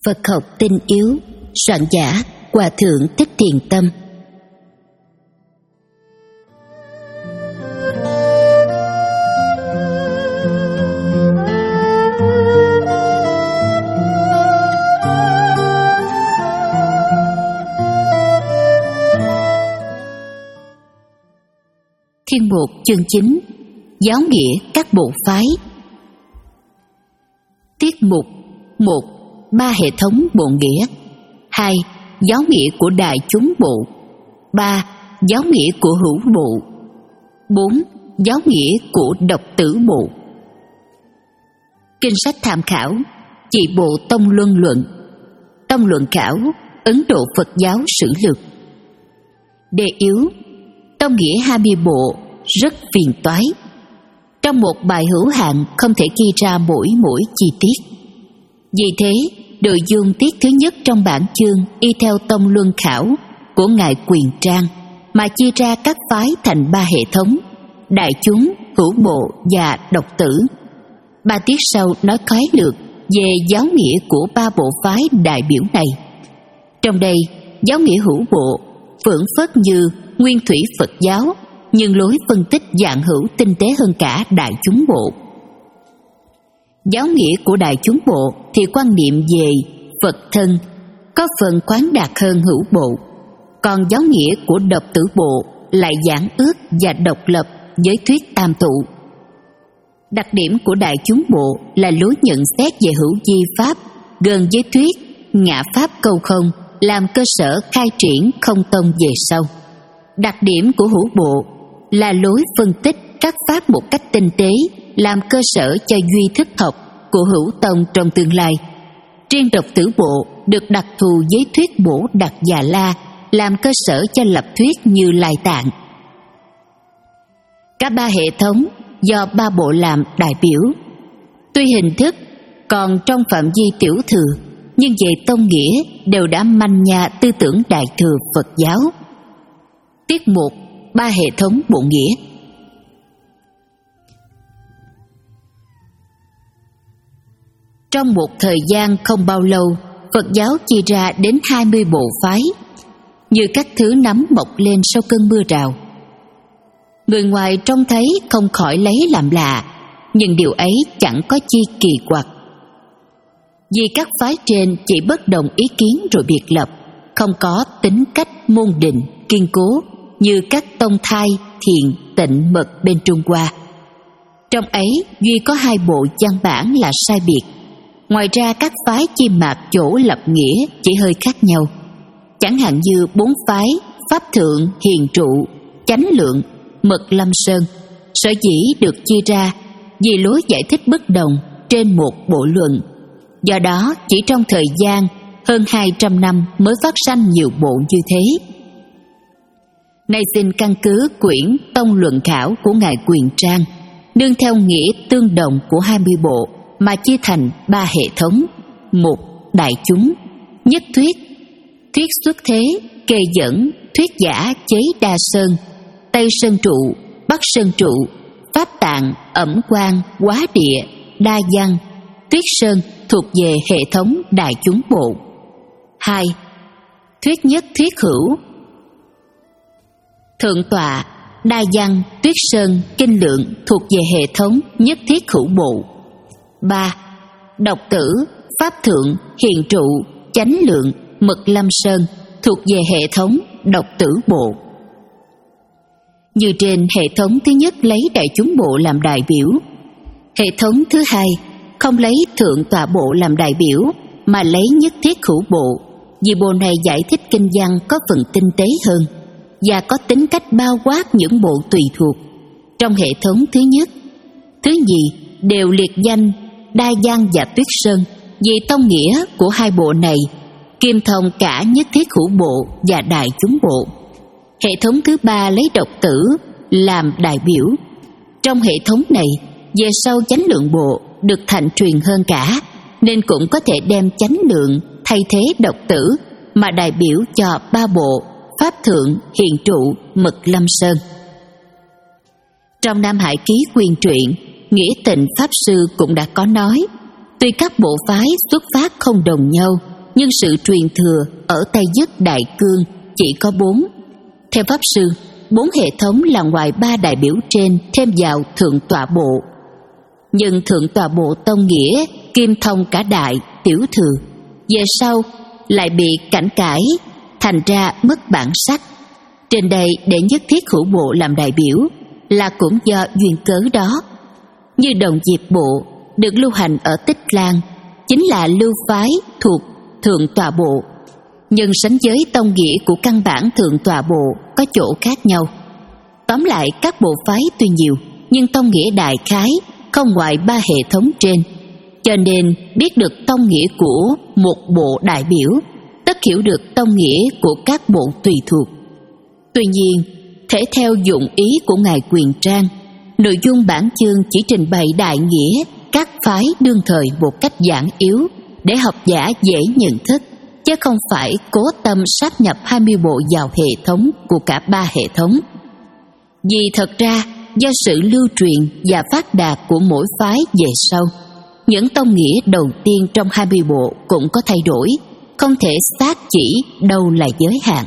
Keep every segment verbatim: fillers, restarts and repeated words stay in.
Phật học tinh yếu, soạn giả Hòa thượng Thích Thiền Tâm. Thiên mục chương chín: Giáo nghĩa các bộ phái. Tiết mục: một. Ba hệ thống bộ nghĩa. Hai. Giáo nghĩa của đại chúng bộ. Ba. Giáo nghĩa của hữu bộ. Bốn. Giáo nghĩa của độc tử bộ. Kinh sách tham khảo: Chỉ bộ Tông Luân Luận, Tông Luận Khảo, Ấn Độ Phật giáo Sử Lược. Đề yếu: Tông nghĩa hai mươi bộ rất phiền toái. Trong một bài hữu hạn không thể ghi ra mỗi mỗi chi tiết. Vì thế, nội dung tiết thứ nhất trong bản chương y theo Tông Luân Khảo của Ngài Quyền Trang mà chia ra các phái thành ba hệ thống: đại chúng, hữu bộ và độc tử. Ba tiết sau nói khái lược về giáo nghĩa của ba bộ phái đại biểu này. Trong đây, giáo nghĩa hữu bộ phưởng phất như nguyên thủy Phật giáo, nhưng lối phân tích dạng hữu tinh tế hơn cả đại chúng bộ. Giáo nghĩa của đại chúng bộ thì quan niệm về Phật thân có phần khoáng đạt hơn hữu bộ, còn giáo nghĩa của độc tử bộ lại giản ước và độc lập với thuyết tam tụ. Đặc điểm của đại chúng bộ là lối nhận xét về hữu vi pháp gần với thuyết ngã pháp câu không, làm cơ sở khai triển không tông về sau. Đặc điểm của hữu bộ là lối phân tích các pháp một cách tinh tế, làm cơ sở cho duy thức học của hữu tông trong tương lai. Riêng độc tử bộ được đặc thù với thuyết bổ đặc Già La, làm cơ sở cho lập thuyết Như Lai Tạng. Cả ba hệ thống do ba bộ làm đại biểu. Tuy hình thức còn trong phạm vi tiểu thừa, nhưng về tông nghĩa đều đã manh nha tư tưởng đại thừa Phật giáo. Tiết một: Ba hệ thống bộ nghĩa. Trong một thời gian không bao lâu, Phật giáo chia ra đến hai mươi bộ phái, như các thứ nấm mọc lên sau cơn mưa rào. Người ngoài trông thấy không khỏi lấy làm lạ, nhưng điều ấy chẳng có chi kỳ quặc. Vì các phái trên chỉ bất đồng ý kiến rồi biệt lập, không có tính cách môn định kiên cố như các tông thai thiện tịnh mật bên Trung Hoa. Trong ấy duy có hai bộ văn bản là sai biệt. Ngoài ra các phái chia mạc chỗ lập nghĩa chỉ hơi khác nhau. Chẳng hạn như bốn phái Pháp Thượng, Hiền Trụ, Chánh Lượng, Mật Lâm Sơn sở dĩ được chia ra vì lối giải thích bất đồng trên một bộ luận. Do đó chỉ trong thời gian hơn hai trăm năm mới phát sanh nhiều bộ như thế. Nay xin căn cứ quyển Tông Luận Khảo của Ngài Quyền Trang, nương theo nghĩa tương đồng của hai mươi bộ mà chia thành ba hệ thống. Một. Đại chúng. Nhất thuyết, thuyết xuất thế, kê dẫn, thuyết giả chế đa sơn, Tây Sơn Trụ, Bắc Sơn Trụ, Pháp Tạng, Ẩm Quang, Quá Địa, Đa Văn, Tuyết Sơn thuộc về hệ thống đại chúng bộ. Hai. Thuyết nhất, thuyết hữu, Thượng Tọa, Đa Văn, Tuyết Sơn, Kinh Lượng thuộc về hệ thống nhất thiết hữu bộ. Ba. Độc tử, Pháp Thượng, Hiền Trụ, Chánh Lượng, Mật Lâm Sơn thuộc về hệ thống độc tử bộ. Như trên, hệ thống thứ nhất lấy đại chúng bộ làm đại biểu. Hệ thống thứ hai không lấy Thượng Tọa bộ làm đại biểu mà lấy nhất thiết hữu bộ, vì bộ này giải thích kinh văn có phần tinh tế hơn và có tính cách bao quát những bộ tùy thuộc. Trong hệ thống thứ nhất, thứ nhì đều liệt danh Đa Văn và Tuyết Sơn vì tông nghĩa của hai bộ này kiêm thông cả nhất thiết hữu bộ và đại chúng bộ. Hệ thống thứ ba lấy độc tử làm đại biểu. Trong hệ thống này, về sau Chánh Lượng bộ được thạnh truyền hơn cả, nên cũng có thể đem Chánh Lượng thay thế độc tử mà đại biểu cho ba bộ Pháp Thượng, Hiền Trụ, Mật Lâm Sơn. Trong Nam Hải Ký Quyên truyện, Nghĩa Tịnh Pháp Sư cũng đã có nói, tuy các bộ phái xuất phát không đồng nhau, nhưng sự truyền thừa ở Tây Nhất Đại Cương chỉ có bốn. Theo Pháp Sư, bốn hệ thống là ngoài ba đại biểu trên thêm vào Thượng Tọa Bộ. Nhưng Thượng Tọa Bộ Tông Nghĩa kim thông cả Đại, Tiểu Thừa, về sau lại bị cảnh cãi, thành ra mất bản sắc. Trên đây để nhất thiết hữu bộ làm đại biểu là cũng do duyên cớ đó. Như Đồng Diệp Bộ được lưu hành ở Tích Lan chính là lưu phái thuộc Thượng Tọa Bộ, nhưng sánh với tông nghĩa của căn bản Thượng Tọa Bộ có chỗ khác nhau. Tóm lại, các bộ phái tuy nhiều nhưng tông nghĩa đại khái không ngoài ba hệ thống trên, cho nên biết được tông nghĩa của một bộ đại biểu tất hiểu được tông nghĩa của các bộ tùy thuộc. Tuy nhiên, thể theo dụng ý của Ngài Quyền Trang, nội dung bản chương chỉ trình bày đại nghĩa các phái đương thời một cách giản yếu để học giả dễ nhận thức, chứ không phải cố tâm sáp nhập hai mươi bộ vào hệ thống của cả ba hệ thống. Vì thật ra, do sự lưu truyền và phát đạt của mỗi phái về sau, những tông nghĩa đầu tiên trong hai mươi bộ cũng có thay đổi, không thể xác chỉ đâu là giới hạn.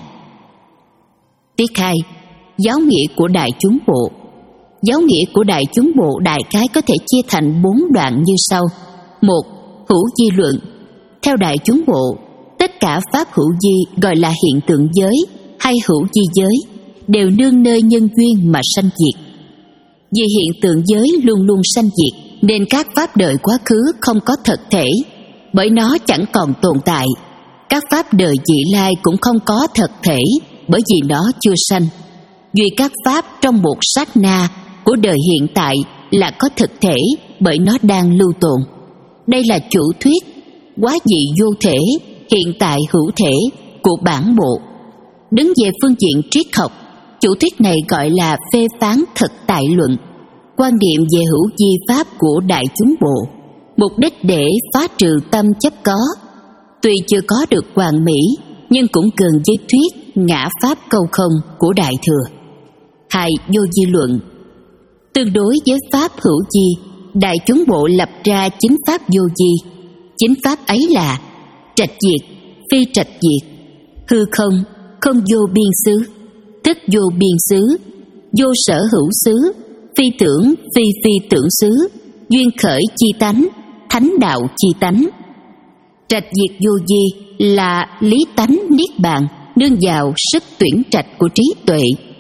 Tiết hai. Giáo nghĩa của đại chúng bộ. Giáo nghĩa của đại chúng bộ đại khái có thể chia thành bốn đoạn như sau. Một. Hữu di luận. Theo đại chúng bộ, tất cả pháp hữu di gọi là hiện tượng giới hay hữu di giới đều nương nơi nhân duyên mà sanh diệt. Vì hiện tượng giới luôn luôn sanh diệt nên các pháp đời quá khứ không có thật thể, bởi nó chẳng còn tồn tại. Các pháp đời vị lai cũng không có thật thể, bởi vì nó chưa sanh. Duy các pháp trong một sát na của đời hiện tại là có thực thể, bởi nó đang lưu tồn. Đây là chủ thuyết quá dị vô thể, hiện tại hữu thể của bản bộ. Đứng về phương diện triết học, chủ thuyết này gọi là phê phán thực tại luận, quan điểm về hữu di pháp của đại chúng bộ, mục đích để phá trừ tâm chấp có. Tuy chưa có được hoàn mỹ, nhưng cũng gần với thuyết ngã pháp câu không của Đại Thừa. Hai. Vô di luận. Tương đối với pháp hữu di, đại chúng bộ lập ra chính pháp vô di. Chính pháp ấy là trạch diệt, phi trạch diệt, hư không, không vô biên xứ, tức vô biên xứ, vô sở hữu xứ, phi tưởng, phi phi tưởng xứ, duyên khởi chi tánh, thánh đạo chi tánh. Trạch diệt vô di là lý tánh niết bàn nương vào sức tuyển trạch của trí tuệ.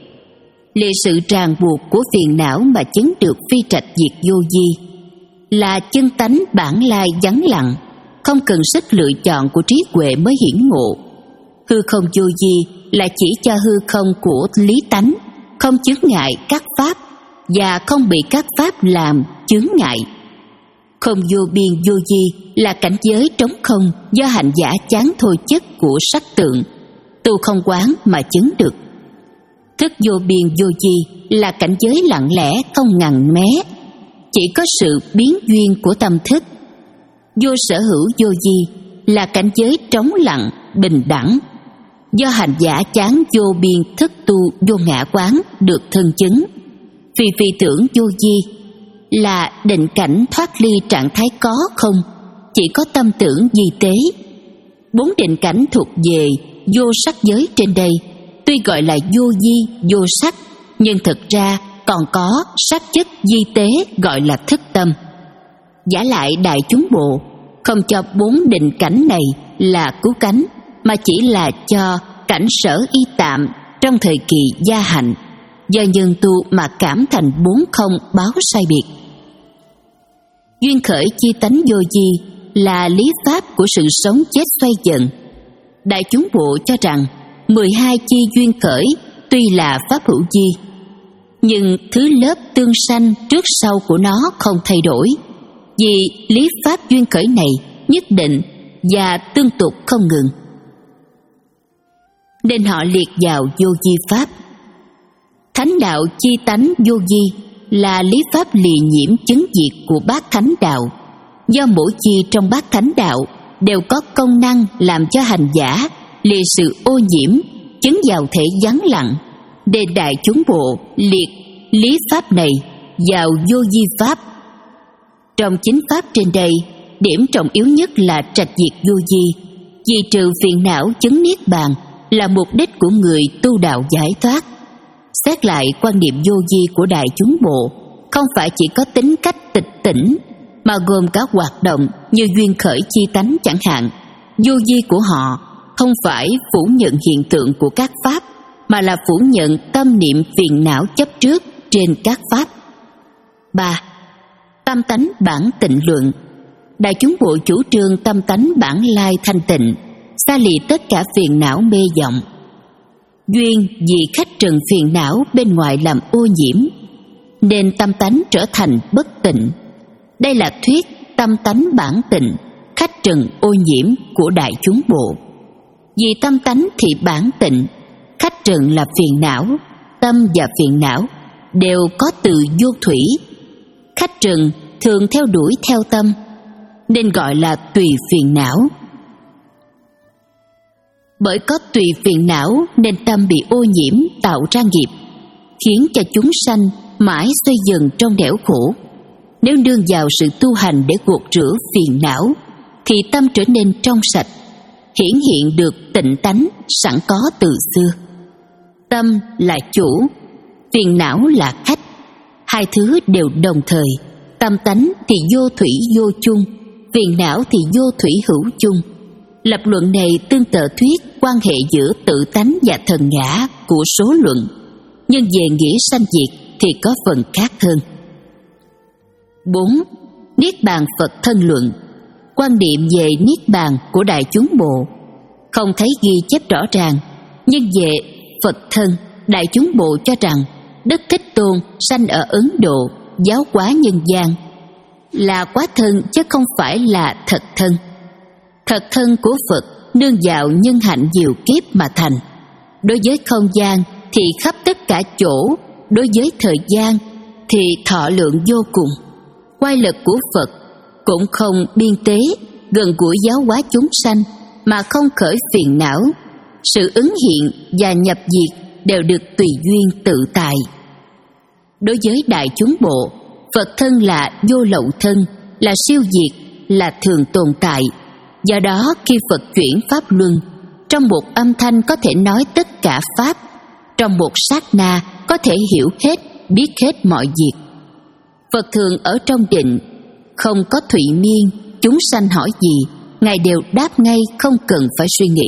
Lìa sự ràng buộc của phiền não mà chứng được phi trạch diệt vô di là chân tánh bản lai vắng lặng, không cần sức lựa chọn của trí huệ mới hiển ngộ. Hư không vô di là chỉ cho hư không của lý tánh, không chướng ngại các pháp và không bị các pháp làm chướng ngại. Không vô biên vô di là cảnh giới trống không do hành giả chán thôi chất của sắc tượng, tu không quán mà chứng được. Thức vô biên vô di là cảnh giới lặng lẽ không ngần mé, chỉ có sự biến duyên của tâm thức. Vô sở hữu vô di là cảnh giới trống lặng, bình đẳng, do hành giả chán vô biên thức tu vô ngã quán được thân chứng. Phi phi tưởng vô di là định cảnh thoát ly trạng thái có không, chỉ có tâm tưởng di tế. Bốn định cảnh thuộc về vô sắc giới trên đây tuy gọi là vô di, vô sắc, nhưng thực ra còn có sắc chất di tế gọi là thức tâm. Giả lại đại chúng bộ không cho bốn định cảnh này là cứu cánh, mà chỉ là cho cảnh sở y tạm trong thời kỳ gia hạnh, do nhân tu mà cảm thành bốn không báo sai biệt. Duyên khởi chi tánh vô di là lý pháp của sự sống chết xoay dần. Đại chúng bộ cho rằng mười hai chi duyên khởi tuy là pháp hữu di, nhưng thứ lớp tương sanh trước sau của nó không thay đổi, vì lý pháp duyên khởi này nhất định và tương tục không ngừng, nên họ liệt vào vô di pháp. Thánh đạo chi tánh vô di là lý pháp lìa nhiễm chứng diệt của bát thánh đạo, do mỗi chi trong bát thánh đạo đều có công năng làm cho hành giả lìa sự ô nhiễm, chứng vào thể vắng lặng, nên đại chúng bộ liệt lý pháp này vào vô di pháp. Trong chính pháp trên đây, điểm trọng yếu nhất là trạch diệt vô di, Vì trừ phiền não chứng niết bàn là mục đích của người tu đạo giải thoát. Xét lại quan niệm vô vi của đại chúng bộ, không phải chỉ có tính cách tịch tỉnh, mà gồm cả hoạt động như duyên khởi chi tánh chẳng hạn. Vô vi của họ không phải phủ nhận hiện tượng của các pháp, mà là phủ nhận tâm niệm phiền não chấp trước trên các pháp. ba. Tâm tánh bản tịnh luận. Đại chúng bộ chủ trương tâm tánh bản lai thanh tịnh, xa lìa tất cả phiền não mê vọng. Duyên vì khách trần phiền não bên ngoài làm ô nhiễm, nên tâm tánh trở thành bất tịnh. Đây là thuyết tâm tánh bản tịnh, khách trần ô nhiễm của đại chúng bộ. Vì tâm tánh thì bản tịnh, khách trần là phiền não. Tâm và phiền não đều có từ vô thủy. Khách trần thường theo đuổi theo tâm, nên gọi là tùy phiền não. Bởi có tùy phiền não nên tâm bị ô nhiễm tạo ra nghiệp, khiến cho chúng sanh mãi xoay dần trong nẻo khổ. Nếu nương vào sự tu hành để gột rửa phiền não, thì tâm trở nên trong sạch, hiển hiện được tịnh tánh sẵn có từ xưa. Tâm là chủ, phiền não là khách. Hai thứ đều đồng thời. Tâm tánh thì vô thủy vô chung, phiền não thì vô thủy hữu chung. Lập luận này tương tự thuyết quan hệ giữa tự tánh và thần ngã của số luận, nhưng về nghĩa sanh diệt thì có phần khác hơn. bốn. Niết bàn Phật thân luận. Quan niệm về niết bàn của đại chúng bộ không thấy ghi chép rõ ràng, nhưng về Phật thân, đại chúng bộ cho rằng Đức Thích Tôn sanh ở Ấn Độ, giáo hóa nhân gian, là quá thân chứ không phải là thật thân. Thật thân của Phật nương vào nhân hạnh nhiều kiếp mà thành. Đối với không gian thì khắp tất cả chỗ, đối với thời gian thì thọ lượng vô cùng. Oai lực của Phật cũng không biên tế, gần gũi giáo hóa chúng sanh mà không khởi phiền não. Sự ứng hiện và nhập diệt đều được tùy duyên tự tại. Đối với đại chúng bộ, Phật thân là vô lậu thân, là siêu diệt, là thường tồn tại. Do đó khi Phật chuyển pháp luân, trong một âm thanh có thể nói tất cả pháp, trong một sát na có thể hiểu hết, biết hết mọi việc. Phật thường ở trong định, không có thụy miên, chúng sanh hỏi gì, Ngài đều đáp ngay không cần phải suy nghĩ.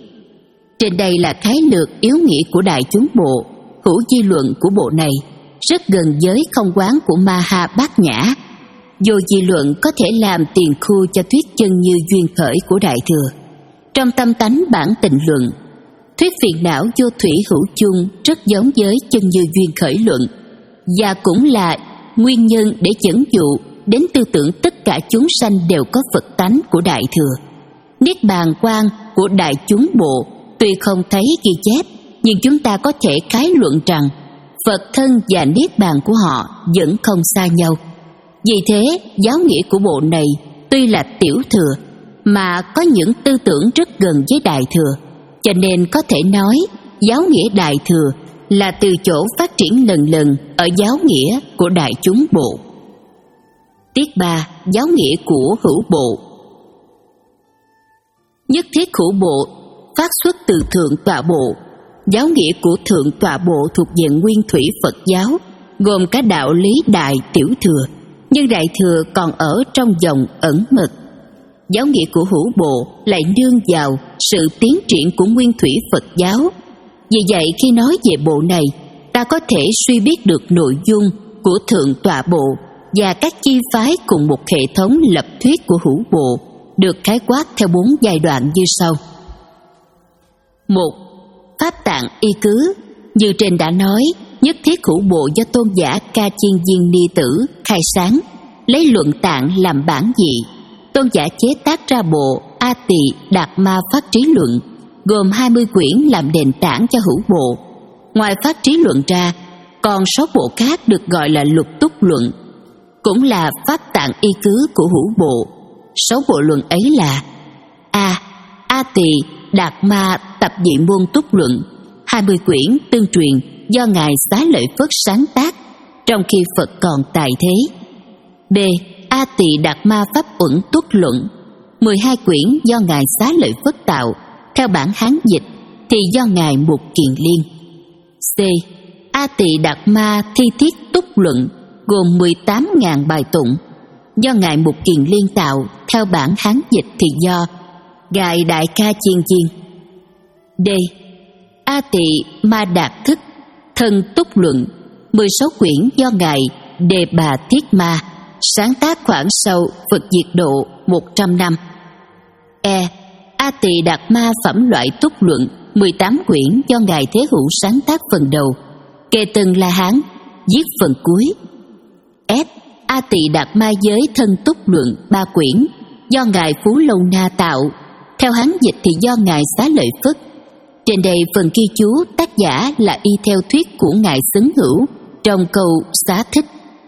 Trên đây là khái lược yếu nghĩa của đại chúng bộ. Hữu di luận của bộ này rất gần với không quán của Maha Bát Nhã. Vô di luận có thể làm tiền khu cho thuyết chân như duyên khởi của Đại Thừa. Trong tâm tánh bản tịnh luận, thuyết phiền não vô thủy hữu chung rất giống với chân như duyên khởi luận, và cũng là nguyên nhân để dẫn dụ đến tư tưởng tất cả chúng sanh đều có Phật tánh của Đại Thừa. Niết bàn quan của đại chúng bộ tuy không thấy ghi chép, nhưng chúng ta có thể khái luận rằng Phật thân và niết bàn của họ vẫn không xa nhau. Vì thế, giáo nghĩa của bộ này tuy là tiểu thừa mà có những tư tưởng rất gần với đại thừa, cho nên có thể nói giáo nghĩa đại thừa là từ chỗ phát triển lần lần ở giáo nghĩa của đại chúng bộ. Tiết ba. Giáo nghĩa của hữu bộ. Nhất thiết hữu bộ phát xuất từ thượng tọa bộ. Giáo nghĩa của thượng tọa bộ thuộc về nguyên thủy Phật giáo, gồm cả đạo lý đại tiểu thừa, nhưng đại thừa còn ở trong dòng ẩn mật. Giáo nghĩa của hữu bộ lại nương vào sự tiến triển của nguyên thủy Phật giáo. Vì vậy khi nói về bộ này, ta có thể suy biết được nội dung của thượng tọa bộ và các chi phái cùng một hệ thống lập thuyết của hữu bộ, được khái quát theo bốn giai đoạn như sau. Một. Pháp tạng y cứ. Như trên đã nói, nhất thiết hữu bộ do tôn giả Ca Chiên Viên Ni Tử khai sáng, lấy luận tạng làm bản dị. Tôn giả chế tác ra bộ A Tỳ Đạt Ma Phát Trí Luận, gồm hai mươi quyển làm nền tảng cho hữu bộ. Ngoài Phát Trí Luận ra, còn sáu bộ khác được gọi là Lục Túc Luận, cũng là pháp tạng y cứ của hữu bộ. Sáu bộ luận ấy là: A. A Tỳ Đạt Ma Tập Dị Môn Túc Luận, hai mươi quyển tương truyền do Ngài Xá Lợi Phất sáng tác trong khi Phật còn tại thế. B. A Tỳ Đạt Ma Pháp Uẩn Túc Luận, mười hai quyển do Ngài Xá Lợi Phất tạo, theo bản Hán dịch thì do Ngài Mục Kiền Liên. C. A Tỳ Đạt Ma Thi Thiết Túc Luận gồm mười tám nghìn bài tụng, do Ngài Mục Kiền Liên tạo, theo bản Hán dịch thì do Ngài Đại Ca Chiên Chiên. D. A Tỳ Ma Đạt Thức Thân Túc Luận mười sáu quyển do Ngài Đề Bà Thiết Ma sáng tác khoảng sau Phật diệt độ một trăm năm. E. A Tỳ Đạt Ma Phẩm Loại Túc Luận mười tám quyển do Ngài Thế Hữu sáng tác phần đầu, kệ từng La Hán, viết phần cuối. F. A Tỳ Đạt Ma Giới Thân Túc Luận ba quyển do Ngài Phú Lâu Na tạo, theo Hán dịch thì do Ngài Xá Lợi Phất. Trên đây phần ghi chú tác giả là y theo thuyết của Ngài Xứng Hữu trong câu Xá Thích.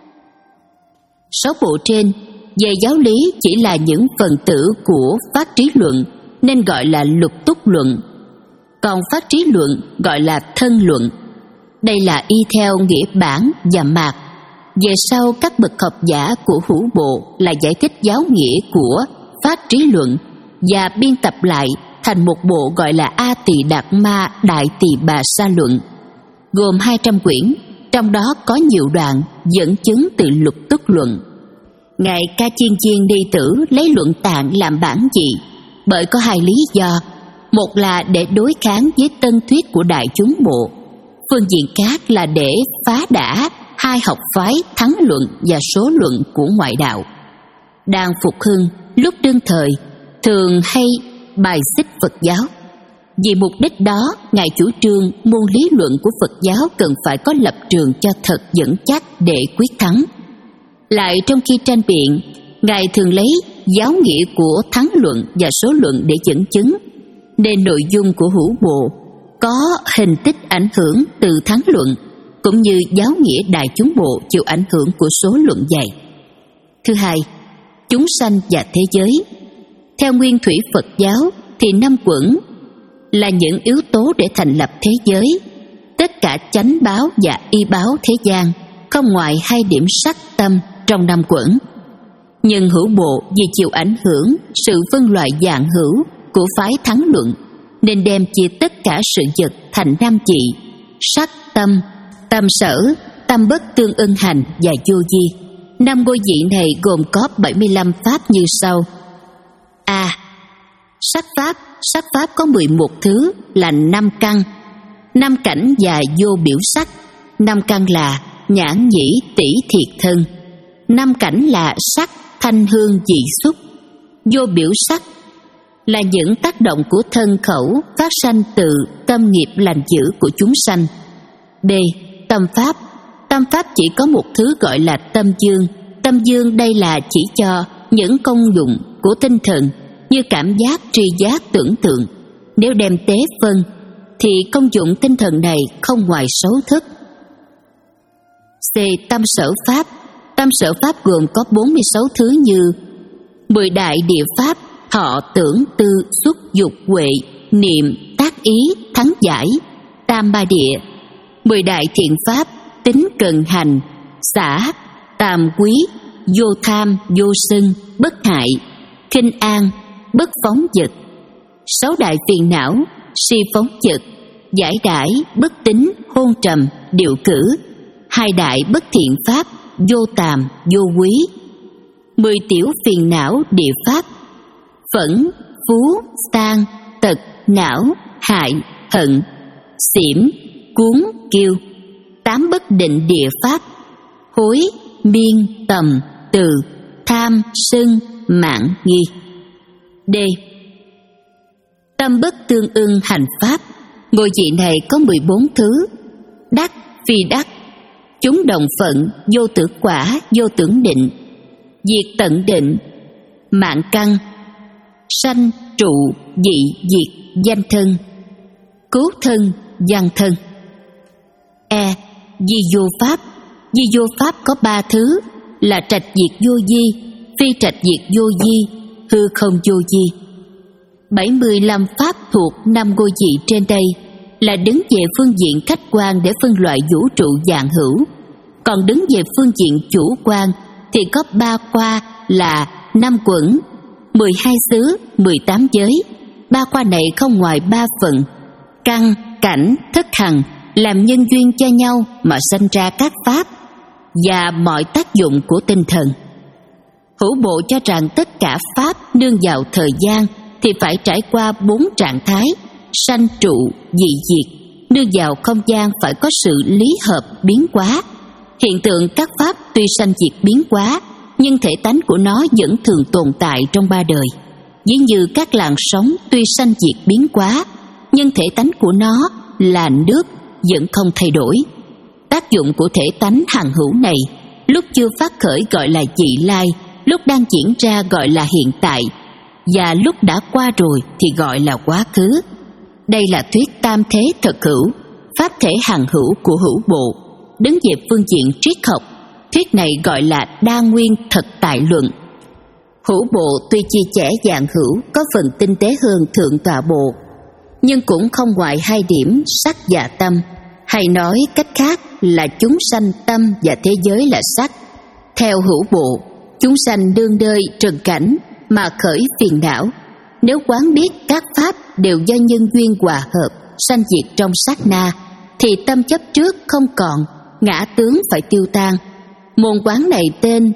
Sáu bộ trên về giáo lý chỉ là những phần tử của Phát Trí Luận nên gọi là Lục Túc Luận, còn Phát Trí Luận gọi là Thân Luận. Đây là y theo nghĩa bản và mạc. Về sau các bậc học giả của Hữu Bộ là giải thích giáo nghĩa của Phát Trí Luận và biên tập lại thành một bộ gọi là A Tỳ Đạt Ma Đại Tỳ Bà Sa Luận, gồm hai trăm quyển, trong đó có nhiều đoạn dẫn chứng từ Lục Túc Luận. Ngài Ca Chiên Chiên Ni Tử lấy luận Tạng làm bản dị bởi có hai lý do. Một là để đối kháng với tân thuyết của đại chúng bộ, phương diện khác là để phá đả hai học phái Thắng Luận và Số Luận của ngoại đạo. Đang phục hưng lúc đương thời thường hay bài xích Phật giáo. Vì mục đích đó, Ngài chủ trương môn lý luận của Phật giáo cần phải có lập trường cho thật vững chắc để quyết thắng. Lại trong khi tranh biện, Ngài thường lấy giáo nghĩa của Thắng Luận và Số Luận để dẫn chứng, nên nội dung của Hữu Bộ có hình tích ảnh hưởng từ Thắng Luận, cũng như giáo nghĩa đại chúng bộ chịu ảnh hưởng của Số Luận dạy. Thứ hai, chúng sanh và thế giới. Theo nguyên thủy Phật giáo thì năm quẩn là những yếu tố để thành lập thế giới. Tất cả chánh báo và y báo thế gian không ngoài hai điểm sắc tâm trong năm quẩn. Nhưng Hữu Bộ vì chịu ảnh hưởng sự phân loại dạng hữu của phái Thắng Luận nên đem chia tất cả sự vật thành năm trị: sắc tâm, tâm sở, tâm bất tương ưng hành và vô vi. Năm ngôi vị này gồm có bảy mươi lăm pháp như sau. A. Sắc pháp. Sắc pháp có mười một thứ là năm căn, năm cảnh và vô biểu sắc. Năm căn là nhãn nhĩ tỷ thiệt thân. Năm cảnh là sắc, thanh hương vị xúc. Vô biểu sắc là những tác động của thân khẩu phát sanh từ tâm nghiệp lành dữ của chúng sanh. D. Tâm pháp. Tâm pháp chỉ có một thứ gọi là tâm dương. Tâm dương đây là chỉ cho những công dụng của tinh thần như cảm giác, tri giác, tưởng tượng. Nếu đem tế phân thì công dụng tinh thần này không ngoài sáu thức. C. Tâm sở pháp. Tâm sở pháp gồm có bốn mươi sáu thứ như mười đại địa pháp: thọ, tưởng, tư, xuất, dục, huệ, niệm, tác ý, thắng giải. Tam ba địa. Mười đại thiện pháp: tính, cần, hành, xả, tàm, quý, vô tham, vô sân, bất hại, khinh an, bất phóng dật. Sáu đại phiền não: si phóng dật, giải đãi, bất tín, hôn trầm, điệu cử. Hai đại bất thiện pháp: vô tàm, vô quý. Mười tiểu phiền não địa pháp: phẫn, phú, sang, tật, não, hại, hận, xỉm, cuốn, kiêu. Tám bất định địa pháp: hối, miên, tầm, từ, tham, sân, mạn, nghi. D. Tâm bất tương ưng hành pháp. Ngôi vị này có mười bốn thứ: đắc, phi đắc, chúng đồng phận, vô tưởng quả, vô tưởng định, diệt tận định, mạng căn, sanh trụ, dị diệt, danh thân, cứu thân, văn thân. E. Di vô pháp. Di vô pháp có ba thứ là trạch diệt vô di, phi trạch diệt vô di, hư không vô di. bảy mươi lăm pháp thuộc năm ngôi vị trên đây là đứng về phương diện khách quan để phân loại vũ trụ dạng hữu. Còn đứng về phương diện chủ quan thì có ba qua là năm quẩn, mười hai xứ, mười tám giới. Ba khoa này không ngoài ba phần: căn, cảnh, thức hằng, làm nhân duyên cho nhau mà sanh ra các pháp và mọi tác dụng của tinh thần. Hữu bộ cho rằng tất cả pháp nương vào thời gian thì phải trải qua bốn trạng thái: sanh trụ, dị diệt. Nương vào không gian phải có sự lý hợp biến hóa. Hiện tượng các pháp tuy sanh diệt biến hóa, nhưng thể tánh của nó vẫn thường tồn tại trong ba đời. Ví như các làn sóng tuy sanh diệt biến hóa, nhưng thể tánh của nó là nước vẫn không thay đổi. Tác dụng của thể tánh hằng hữu này lúc chưa phát khởi gọi là vị lai, lúc đang diễn ra gọi là hiện tại, và lúc đã qua rồi thì gọi là quá khứ. Đây là thuyết tam thế thực hữu, pháp thể hằng hữu của hữu bộ. Đứng về phương diện triết học, thuyết này gọi là đa nguyên thực tại luận. Hữu bộ tuy chia sẻ dạng hữu có phần tinh tế hơn thượng tọa bộ, nhưng cũng không ngoài hai điểm sắc và tâm, hay nói cách khác là chúng sanh tâm và thế giới là sắc. Theo hữu bộ, chúng sanh đương đời trần cảnh mà khởi phiền não. Nếu quán biết các pháp đều do nhân duyên hòa hợp sanh diệt trong sát na, thì tâm chấp trước không còn, ngã tướng phải tiêu tan. Môn quán này tên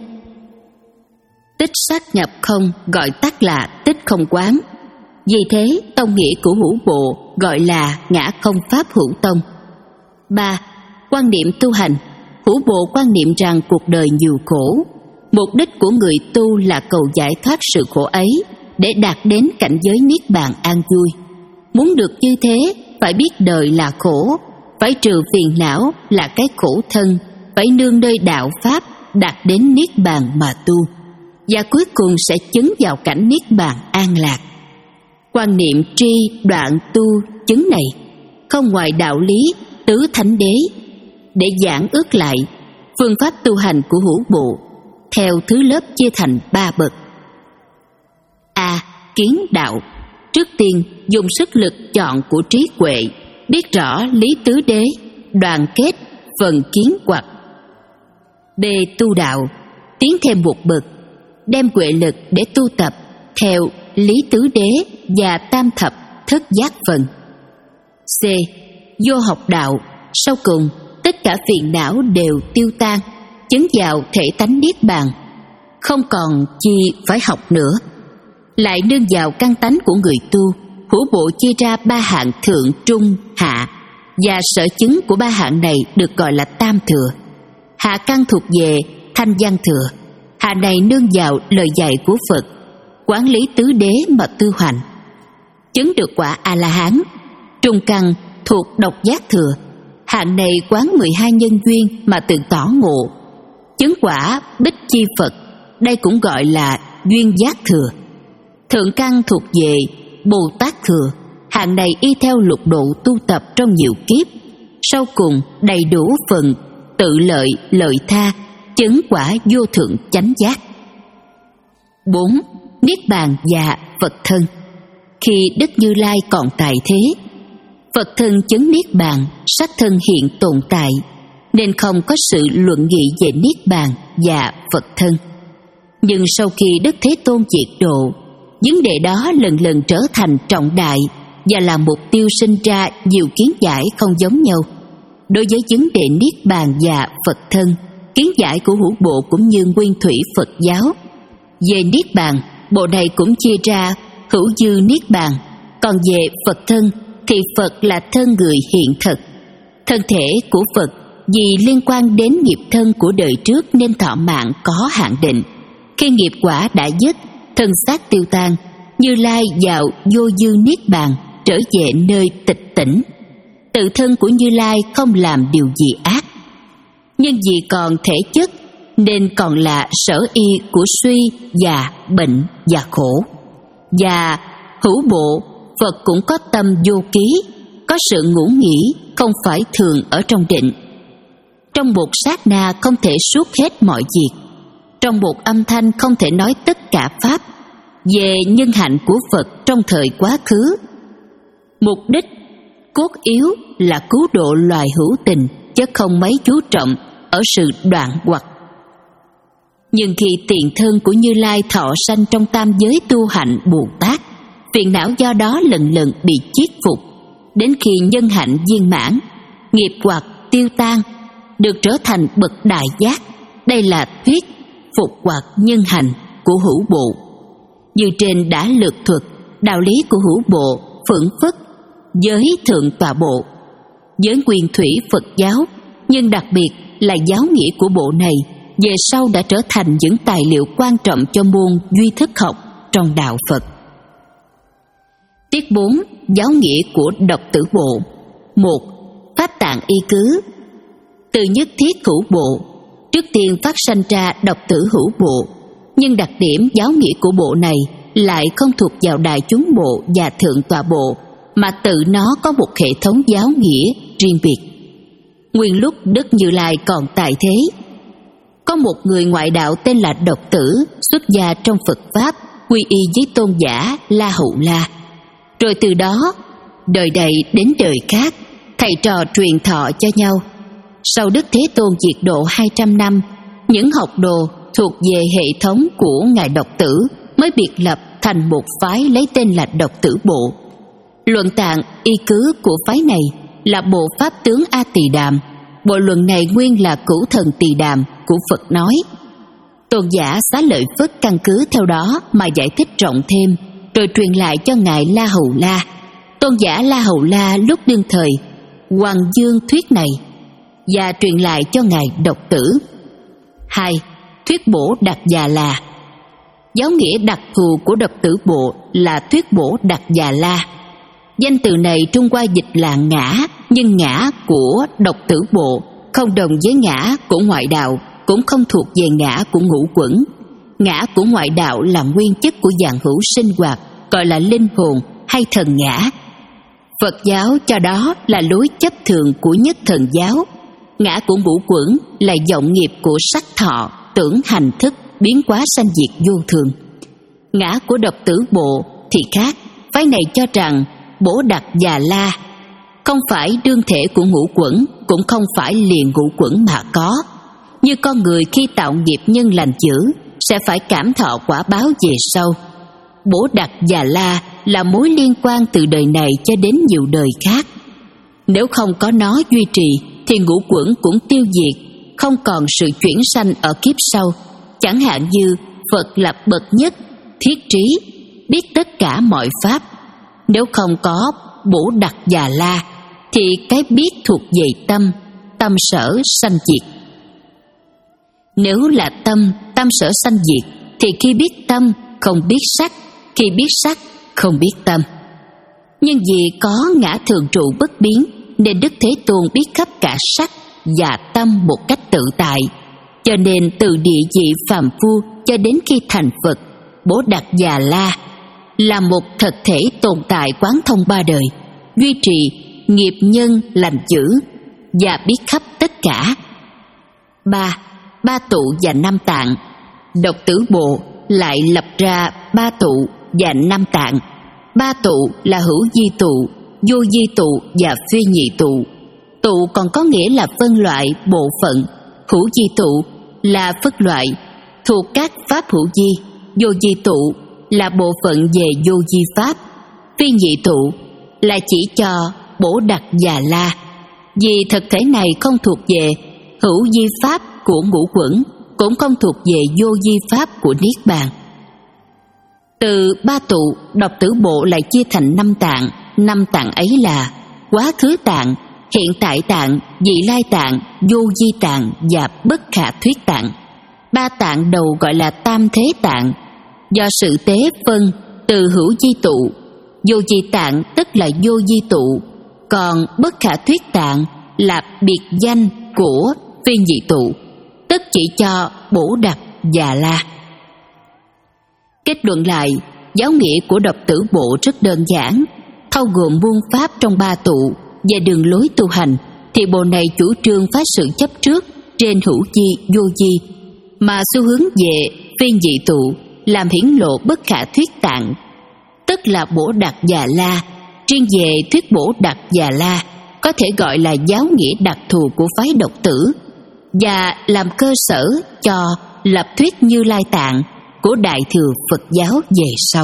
tích sát nhập không, gọi tắt là tích không quán. Vì thế tông nghĩa của hữu bộ gọi là ngã không pháp hữu tông. Ba. Quan niệm tu hành. Hữu bộ quan niệm rằng cuộc đời nhiều khổ. Mục đích của người tu là cầu giải thoát sự khổ ấy để đạt đến cảnh giới niết bàn an vui. Muốn được như thế, phải biết đời là khổ, phải trừ phiền não là cái khổ thân, phải nương nơi đạo pháp đạt đến niết bàn mà tu, và cuối cùng sẽ chứng vào cảnh niết bàn an lạc. Quan niệm tri đoạn tu chứng này không ngoài đạo lý tứ thánh đế. Để giảng ước lại, phương pháp tu hành của hữu bộ theo thứ lớp chia thành ba bậc. A. Kiến đạo. Trước tiên dùng sức lực chọn của trí huệ, biết rõ lý tứ đế, đoàn kết phần kiến hoặc. B. Tu đạo. Tiến thêm một bậc, đem huệ lực để tu tập theo lý tứ đế và tam thập thất giác phần. C. Vô học đạo. Sau cùng tất cả phiền não đều tiêu tan, chứng vào thể tánh niết bàn, không còn chi phải học nữa. Lại nương vào căn tánh của người tu, hữu bộ chia ra ba hạng thượng, trung, hạ, và sở chứng của ba hạng này được gọi là tam thừa. Hạ căn thuộc về thanh văn thừa. Hạ này nương vào lời dạy của Phật, quán lý tứ đế mà tu hành, chứng được quả A La Hán. Trung căn thuộc độc giác thừa. Hạng này quán mười hai nhân duyên mà tự tỏ ngộ, chứng quả Bích Chi Phật. Đây cũng gọi là duyên giác thừa. Thượng căn thuộc về Bồ Tát thừa. Hạng này y theo lục độ tu tập trong nhiều kiếp, sau cùng đầy đủ phần tự lợi lợi tha, chứng quả vô thượng chánh giác. Bốn. Niết bàn và Phật thân. Khi Đức Như Lai còn tại thế, Phật thân chứng niết bàn, sắc thân hiện tồn tại, nên không có sự luận nghị về niết bàn và Phật thân. Nhưng sau khi Đức Thế Tôn diệt độ, vấn đề đó lần lần trở thành trọng đại và là mục tiêu sinh ra nhiều kiến giải không giống nhau. Đối với vấn đề niết bàn và Phật thân, kiến giải của hữu bộ cũng như nguyên thủy Phật giáo. Về niết bàn, bộ này cũng chia ra hữu dư niết bàn, còn về Phật thân thì Phật là thân người hiện thực. Thân thể của Phật vì liên quan đến nghiệp thân của đời trước nên thọ mạng có hạn định. Khi nghiệp quả đã dứt, thân xác tiêu tan, Như Lai vào vô dư niết bàn, trở về nơi tịch tỉnh. Tự thân của Như Lai không làm điều gì ác, nhưng vì còn thể chất nên còn là sở y của suy, già, bệnh và khổ. Và hữu bộ, Phật cũng có tâm vô ký, có sự ngủ nghỉ không phải thường ở trong định. Trong một sát na không thể suốt hết mọi việc, trong một âm thanh không thể nói tất cả pháp. Về nhân hạnh của Phật trong thời quá khứ, mục đích cốt yếu là cứu độ loài hữu tình, chứ không mấy chú trọng ở sự đoạn hoặc. Nhưng khi tiền thân của Như Lai thọ sanh trong tam giới tu hạnh Bồ Tát, phiền não do đó lần lần bị chiết phục, đến khi nhân hạnh viên mãn, nghiệp hoặc tiêu tan, được trở thành bậc đại giác. Đây là thuyết phục hoặc nhân hành của Hữu Bộ. Như trên đã lược thuật đạo lý của Hữu Bộ, Phượng Phất, giới Thượng Tọa Bộ, giới nguyên thủy Phật giáo, nhưng đặc biệt là giáo nghĩa của bộ này về sau đã trở thành những tài liệu quan trọng cho môn duy thức học trong đạo Phật. Tiết bốn. Giáo nghĩa của Độc Tử Bộ. Một. Pháp tạng y cứ. Từ nhất thiết Hữu Bộ, trước tiên phát sanh ra Độc Tử Hữu Bộ, nhưng đặc điểm giáo nghĩa của bộ này lại không thuộc vào Đại Chúng Bộ và Thượng Tọa Bộ, mà tự nó có một hệ thống giáo nghĩa riêng biệt. Nguyên lúc Đức Như Lai còn tại thế, có một người ngoại đạo tên là Độc Tử xuất gia trong Phật Pháp, quy y với tôn giả La Hầu La. Rồi từ đó, đời này đến đời khác, thầy trò truyền thọ cho nhau. Sau Đức Thế Tôn diệt độ hai trăm năm, những học đồ thuộc về hệ thống của Ngài Độc Tử mới biệt lập thành một phái lấy tên là Độc Tử Bộ. Luận tạng y cứ của phái này là bộ Pháp tướng A Tỳ Đàm. Bộ luận này nguyên là Cửu Thần Tỳ Đàm của Phật nói. Tôn giả Xá Lợi Phất căn cứ theo đó mà giải thích rộng thêm, rồi truyền lại cho Ngài La Hầu La. Tôn giả La Hầu La lúc đương thời Hoàng Dương thuyết này và truyền lại cho Ngài Độc Tử. Hai. Thuyết bổ đặc già la. Giáo nghĩa đặc thù của Độc Tử Bộ là thuyết bổ đặc già la. Danh từ này Trung Hoa dịch là ngã, nhưng ngã của Độc Tử Bộ không đồng với ngã của ngoại đạo, cũng không thuộc về ngã của ngũ quẩn. Ngã của ngoại đạo là nguyên chất của dạng hữu sinh hoạt, gọi là linh hồn hay thần ngã. Phật giáo cho đó là lối chấp thường của nhất thần giáo. Ngã của ngũ quẩn là vọng nghiệp của sắc thọ, tưởng hành thức, biến hóa sanh diệt vô thường. Ngã của Độc Tử Bộ thì khác. Phái này cho rằng bổ đặc già la không phải đương thể của ngũ quẩn, cũng không phải liền ngũ quẩn mà có. Như con người khi tạo nghiệp nhân lành dữ sẽ phải cảm thọ quả báo về sau. Bổ đặc già la là mối liên quan từ đời này cho đến nhiều đời khác. Nếu không có nó duy trì thì ngũ quẩn cũng tiêu diệt, không còn sự chuyển sanh ở kiếp sau. Chẳng hạn như Phật lập bậc nhất, thiết trí, biết tất cả mọi pháp. Nếu không có bổ đặc già la thì cái biết thuộc về tâm, tâm sở sanh diệt. Nếu là tâm, tâm sở sanh diệt thì khi biết tâm không biết sắc, khi biết sắc không biết tâm. Nhưng vì có ngã thường trụ bất biến nên Đức Thế Tôn biết khắp cả sắc và tâm một cách tự tại. Cho nên từ địa vị phàm phu cho đến khi thành Phật, bổ đặc già la là một thực thể tồn tại quán thông ba đời, duy trì nghiệp nhân lành dữ và biết khắp tất cả. Ba. Ba tụ và năm tạng. Độc Tử Bộ lại lập ra ba tụ và năm tạng. Ba tụ là hữu di tụ, vô di tụ và phi nhị tụ. Tụ còn có nghĩa là phân loại, bộ phận. Hữu di tụ là phân loại thuộc các pháp hữu di. Vô di tụ là bộ phận về vô di pháp. Phi nhị tụ là chỉ cho bổ đặc già la, vì thực thể này không thuộc về hữu di pháp của ngũ quẩn, cũng không thuộc về vô di pháp của niết bàn. Từ ba tụ, Độc Tử Bộ lại chia thành năm tạng. Năm tạng ấy là quá khứ tạng, hiện tại tạng, vị lai tạng, vô di tạng và bất khả thuyết tạng. Ba tạng đầu gọi là tam thế tạng, do sự tế phân từ hữu di tụ. Vô di tạng tức là vô di tụ, còn bất khả thuyết tạng là biệt danh của phi nhị tụ, tức chỉ cho bổ đặc già la. Kết luận lại, giáo nghĩa của Độc Tử Bộ rất đơn giản, thâu gồm muôn pháp trong ba tụ. Về đường lối tu hành thì bộ này chủ trương phá sự chấp trước trên hữu di vô di, mà xu hướng về phi nhị tụ làm hiển lộ bất khả thuyết tạng, tức là bổ đặc già la. Riêng về thuyết bổ đặc già la có thể gọi là giáo nghĩa đặc thù của phái Độc Tử và làm cơ sở cho lập thuyết Như Lai Tạng của Đại thừa Phật giáo về sau.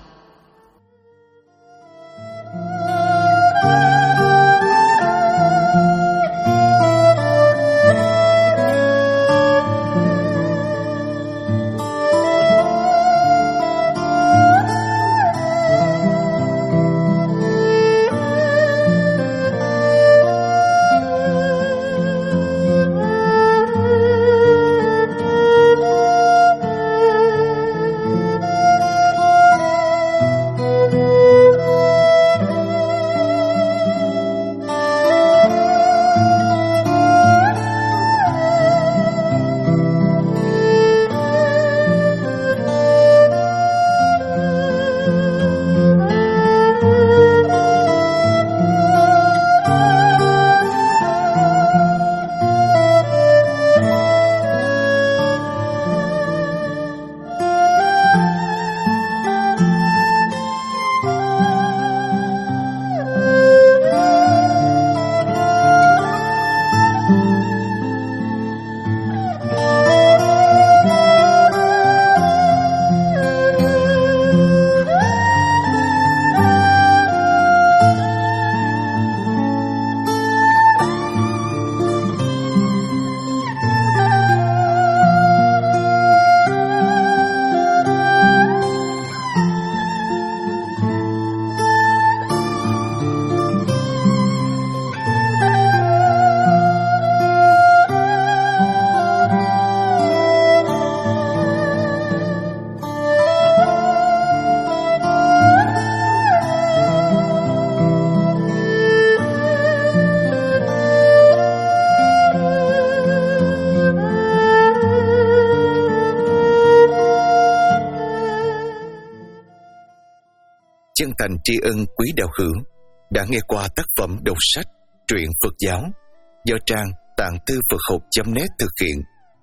Chân thành tri ân quý đạo hữu đã nghe qua tác phẩm đọc sách truyện Phật giáo do trang tạng thư Phật học chấm net thực hiện.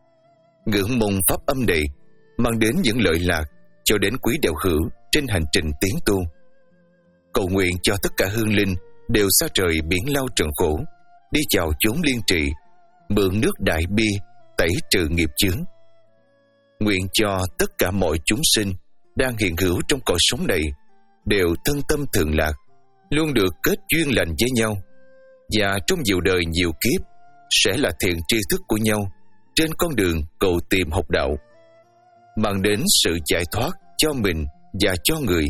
Ngưỡng mong pháp âm này mang đến những lợi lạc cho đến quý đạo hữu trên hành trình tiến tu. Cầu nguyện cho tất cả hương linh đều xa trời biển lao trần khổ, đi vào chốn liên trì, mượn nước đại bi tẩy trừ nghiệp chướng. Nguyện cho tất cả mọi chúng sinh đang hiện hữu trong cõi sống này đều thân tâm thường lạc, luôn được kết duyên lành với nhau, và trong nhiều đời nhiều kiếp sẽ là thiện tri thức của nhau trên con đường cầu tìm học đạo, mang đến sự giải thoát cho mình và cho người.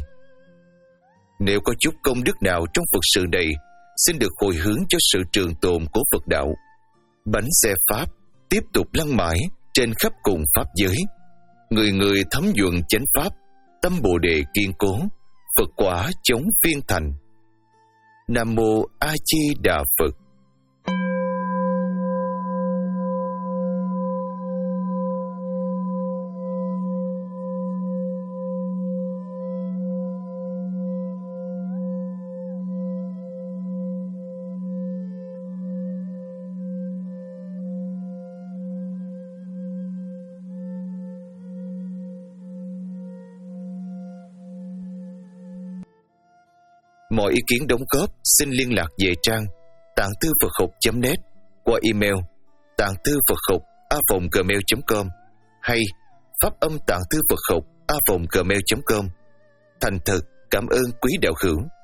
Nếu có chút công đức nào trong Phật sự này, xin được hồi hướng cho sự trường tồn của Phật đạo. Bánh xe Pháp tiếp tục lăn mãi trên khắp cùng Pháp giới, người người thấm nhuận chánh Pháp, tâm Bồ Đề kiên cố, Phật quả chống phiên thành. Nam Mô A Di Đà Phật. Mọi ý kiến đóng góp xin liên lạc về trang tạng thư Phật học chấm net qua email tạng thư Phật học a vòng gmail chấm com hay pháp âm tạng thư Phật học a vòng gmail chấm com. Thành thật cảm ơn quý đạo hữu.